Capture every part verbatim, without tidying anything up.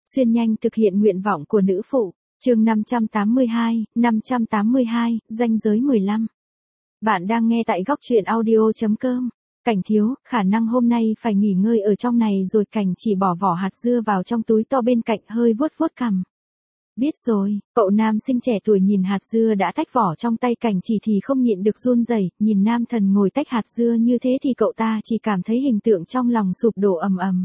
Xuyên nhanh thực hiện nguyện vọng của nữ phụ. Chương năm trăm tám mươi hai, năm trăm tám mươi hai, ranh giới mười lăm. Bạn đang nghe tại góc truyện audio chấm com. Cảnh thiếu, khả năng hôm nay phải nghỉ ngơi ở trong này rồi. Cảnh chỉ bỏ vỏ hạt dưa vào trong túi to bên cạnh, hơi vuốt vuốt cằm. Biết rồi, cậu nam sinh trẻ tuổi nhìn hạt dưa đã tách vỏ trong tay Cảnh chỉ thì không nhịn được run rẩy. Nhìn nam thần ngồi tách hạt dưa như thế thì cậu ta chỉ cảm thấy hình tượng trong lòng sụp đổ ầm ầm.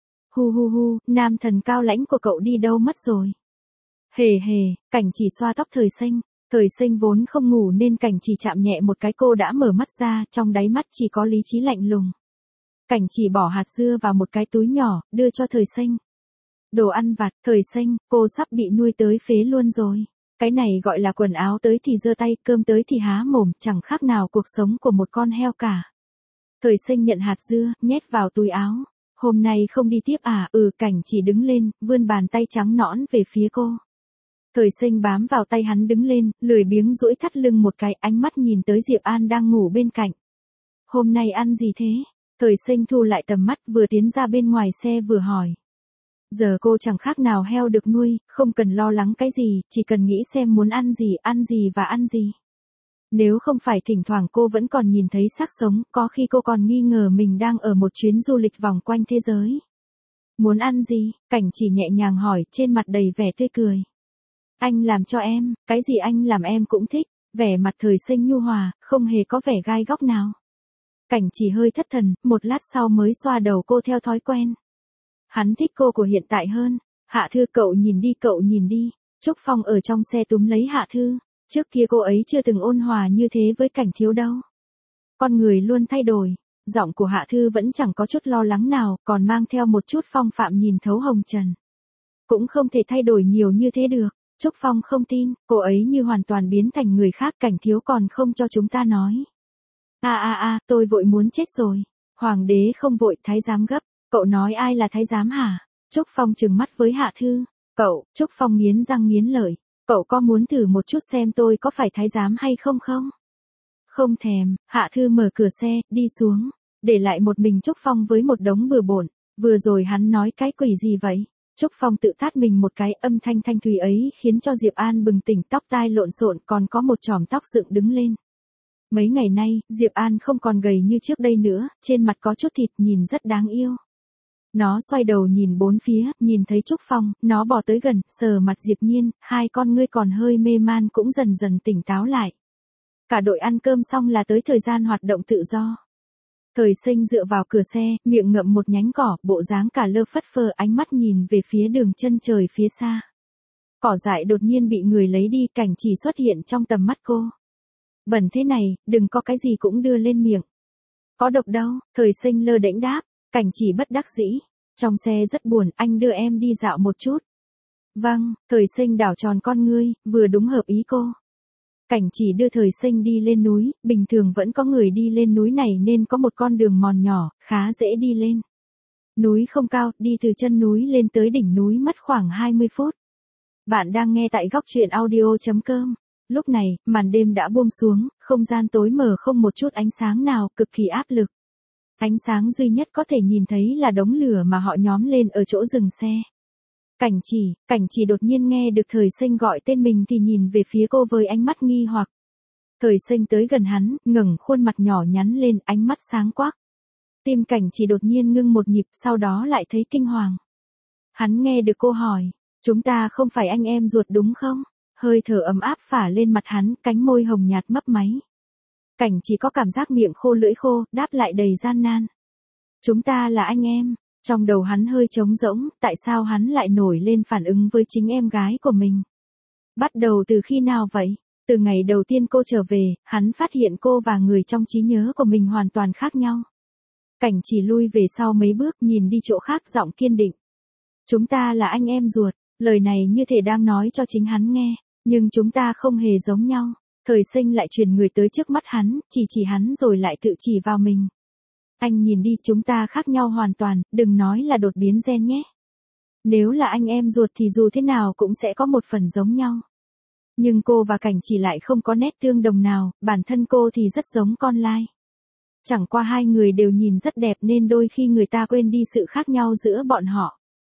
Hu hu hu, nam thần cao lãnh của cậu đi đâu mất rồi? Hề hề, Cảnh chỉ xoa tóc Thời Sinh. Thời Sinh vốn không ngủ nên Cảnh chỉ chạm nhẹ một cái cô đã mở mắt ra, trong đáy mắt chỉ có lý trí lạnh lùng. Cảnh chỉ bỏ hạt dưa vào một cái túi nhỏ, đưa cho Thời Sinh. Đồ ăn vặt. Thời Sinh, cô sắp bị nuôi tới phế luôn rồi. Cái này gọi là quần áo tới thì giơ tay, cơm tới thì há mồm, chẳng khác nào cuộc sống của một con heo cả. Thời Sinh nhận hạt dưa, nhét vào túi áo. Hôm nay không đi tiếp à? Ừ. Cảnh chỉ đứng lên, vươn bàn tay trắng nõn về phía cô. Thời Sinh bám vào tay hắn đứng lên, lười biếng duỗi thắt lưng một cái, ánh mắt nhìn tới Diệp An đang ngủ bên cạnh. Hôm nay ăn gì thế? Thời Sinh thu lại tầm mắt, vừa tiến ra bên ngoài xe vừa hỏi. Giờ cô chẳng khác nào heo được nuôi, không cần lo lắng cái gì, chỉ cần nghĩ xem muốn ăn gì, ăn gì và ăn gì. Nếu không phải thỉnh thoảng cô vẫn còn nhìn thấy xác sống, có khi cô còn nghi ngờ mình đang ở một chuyến du lịch vòng quanh thế giới. Muốn ăn gì? Cảnh chỉ nhẹ nhàng hỏi, trên mặt đầy vẻ tươi cười. Anh làm cho em, cái gì anh làm em cũng thích. Vẻ mặt Thời Sinh nhu hòa, không hề có vẻ gai góc nào. Cảnh chỉ hơi thất thần, một lát sau mới xoa đầu cô theo thói quen. Hắn thích cô của hiện tại hơn. Hạ Thư, cậu nhìn đi, cậu nhìn đi. Trúc Phong ở trong xe túm lấy Hạ Thư. Trước kia cô ấy chưa từng ôn hòa như thế với Cảnh thiếu đâu. Con người luôn thay đổi. Giọng của Hạ Thư vẫn chẳng có chút lo lắng nào, còn mang theo một chút phong phạm nhìn thấu hồng trần. Cũng không thể thay đổi nhiều như thế được. Trúc Phong không tin, cô ấy như hoàn toàn biến thành người khác. Cảnh thiếu còn không cho chúng ta nói. A a a, tôi vội muốn chết rồi. Hoàng đế không vội, thái giám gấp. Cậu nói ai là thái giám hả? Trúc Phong trừng mắt với Hạ Thư. Cậu, Trúc Phong nghiến răng nghiến lợi. Cậu có muốn thử một chút xem tôi có phải thái giám hay không không? Không thèm. Hạ Thư mở cửa xe, đi xuống. Để lại một mình Trúc Phong với một đống bừa bộn. Vừa rồi hắn nói cái quỷ gì vậy? Trúc Phong tự tát mình một cái, âm thanh thanh thùy ấy khiến cho Diệp An bừng tỉnh, tóc tai lộn xộn, còn có một chòm tóc dựng đứng lên. Mấy ngày nay, Diệp An không còn gầy như trước đây nữa, trên mặt có chút thịt, nhìn rất đáng yêu. Nó xoay đầu nhìn bốn phía, nhìn thấy Trúc Phong, nó bò tới gần, sờ mặt Diệp Nhiên, hai con ngươi còn hơi mê man cũng dần dần tỉnh táo lại. Cả đội ăn cơm xong là tới thời gian hoạt động tự do. Thời Sinh dựa vào cửa xe, miệng ngậm một nhánh cỏ, bộ dáng cả lơ phất phơ, ánh mắt nhìn về phía đường chân trời phía xa. Cỏ dại đột nhiên bị người lấy đi, Cảnh chỉ xuất hiện trong tầm mắt cô. Bẩn thế này, đừng có cái gì cũng đưa lên miệng. Có độc đâu? Thời Sinh lơ đễnh đáp. Cảnh chỉ bất đắc dĩ. Trong xe rất buồn, anh đưa em đi dạo một chút. Vâng. Thời Sinh đảo tròn con ngươi, vừa đúng hợp ý cô. Cảnh chỉ đưa Thời Sinh đi lên núi, bình thường vẫn có người đi lên núi này nên có một con đường mòn nhỏ, khá dễ đi lên. Núi không cao, đi từ chân núi lên tới đỉnh núi mất khoảng hai mươi phút. Bạn đang nghe tại góc truyện audio chấm com. Lúc này, màn đêm đã buông xuống, không gian tối mờ không một chút ánh sáng nào, cực kỳ áp lực. Ánh sáng duy nhất có thể nhìn thấy là đống lửa mà họ nhóm lên ở chỗ dừng xe. Cảnh chỉ, Cảnh chỉ đột nhiên nghe được Thời Sinh gọi tên mình thì nhìn về phía cô với ánh mắt nghi hoặc. Thời Sinh tới gần hắn, ngẩng khuôn mặt nhỏ nhắn lên, ánh mắt sáng quắc. Tim Cảnh chỉ đột nhiên ngưng một nhịp, sau đó lại thấy kinh hoàng. Hắn nghe được cô hỏi, chúng ta không phải anh em ruột đúng không? Hơi thở ấm áp phả lên mặt hắn, cánh môi hồng nhạt mấp máy. Cảnh chỉ có cảm giác miệng khô lưỡi khô, đáp lại đầy gian nan. Chúng ta là anh em. Trong đầu hắn hơi trống rỗng, tại sao hắn lại nổi lên phản ứng với chính em gái của mình? Bắt đầu từ khi nào vậy? Từ ngày đầu tiên cô trở về, hắn phát hiện cô và người trong trí nhớ của mình hoàn toàn khác nhau. Cảnh chỉ lui về sau mấy bước, nhìn đi chỗ khác, giọng kiên định. Chúng ta là anh em ruột. Lời này như thể đang nói cho chính hắn nghe, nhưng chúng ta không hề giống nhau. Thời Sinh lại truyền người tới trước mắt hắn, chỉ chỉ hắn rồi lại tự chỉ vào mình. Anh nhìn đi, chúng ta khác nhau hoàn toàn, đừng nói là đột biến gen nhé. Nếu là anh em ruột thì dù thế nào cũng sẽ có một phần giống nhau. Nhưng cô và Cảnh chỉ lại không có nét tương đồng nào, bản thân cô thì rất giống con lai. Chẳng qua hai người đều nhìn rất đẹp nên đôi khi người ta quên đi sự khác nhau giữa bọn họ.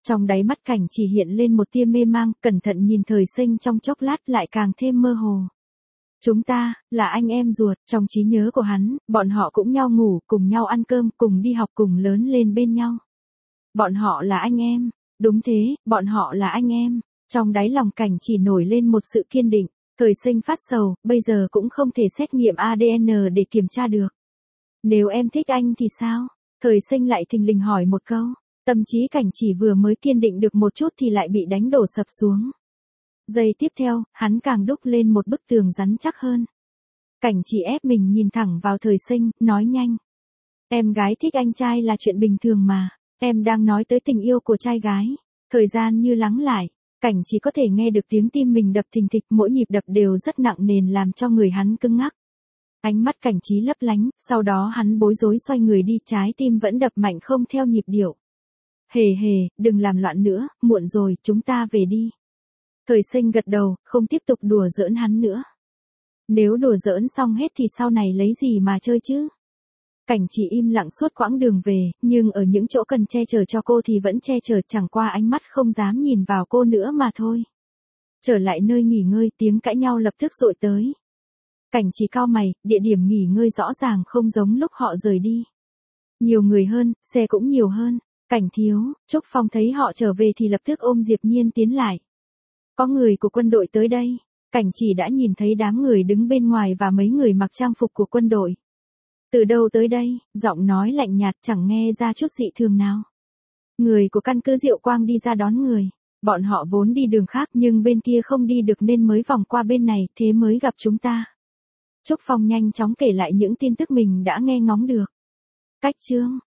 Trong đáy mắt Cảnh chỉ hiện lên một tia mê mang, cẩn thận nhìn Thời Sinh trong chốc lát lại càng thêm mơ hồ. Chúng ta, là anh em ruột, trong trí nhớ của hắn, bọn họ cũng nhau ngủ, cùng nhau ăn cơm, cùng đi học, cùng lớn lên bên nhau. Bọn họ là anh em. Đúng thế, bọn họ là anh em. Trong đáy lòng Cảnh chỉ nổi lên một sự kiên định. Thời Sinh phát sầu, bây giờ cũng không thể xét nghiệm a đê en để kiểm tra được. Nếu em thích anh thì sao? Thời Sinh lại thình lình hỏi một câu. Tâm trí Cảnh chỉ vừa mới kiên định được một chút thì lại bị đánh đổ sập xuống. Giây tiếp theo, hắn càng đúc lên một bức tường rắn chắc hơn. Cảnh chỉ ép mình nhìn thẳng vào Thời Sinh, nói nhanh. Em gái thích anh trai là chuyện bình thường mà. Em đang nói tới tình yêu của trai gái. Thời gian như lắng lại. Cảnh chỉ có thể nghe được tiếng tim mình đập thình thịch, mỗi nhịp đập đều rất nặng nề làm cho người hắn cứng ngắc. Ánh mắt Cảnh trí lấp lánh, sau đó hắn bối rối xoay người đi, trái tim vẫn đập mạnh không theo nhịp điệu. Hề hề, đừng làm loạn nữa, muộn rồi, chúng ta về đi. Thời Sinh gật đầu, không tiếp tục đùa giỡn hắn nữa. Nếu đùa giỡn xong hết thì sau này lấy gì mà chơi chứ? Cảnh chỉ im lặng suốt quãng đường về, nhưng ở những chỗ cần che chở cho cô thì vẫn che chở, chẳng qua ánh mắt không dám nhìn vào cô nữa mà thôi. Trở lại nơi nghỉ ngơi, tiếng cãi nhau lập tức dội tới. Cảnh chỉ cau mày, địa điểm nghỉ ngơi rõ ràng không giống lúc họ rời đi. Nhiều người hơn, xe cũng nhiều hơn. Cảnh thiếu, Trúc Phong thấy họ trở về thì lập tức ôm Diệp Nhiên tiến lại. Có người của quân đội tới đây. Cảnh chỉ đã nhìn thấy đám người đứng bên ngoài và mấy người mặc trang phục của quân đội. Từ đâu tới đây? Giọng nói lạnh nhạt, chẳng nghe ra chút dị thường nào. Người của căn cứ Diệu Quang đi ra đón người. Bọn họ vốn đi đường khác nhưng bên kia không đi được nên mới vòng qua bên này, thế mới gặp chúng ta. Trúc Phong nhanh chóng kể lại những tin tức mình đã nghe ngóng được. Cách chương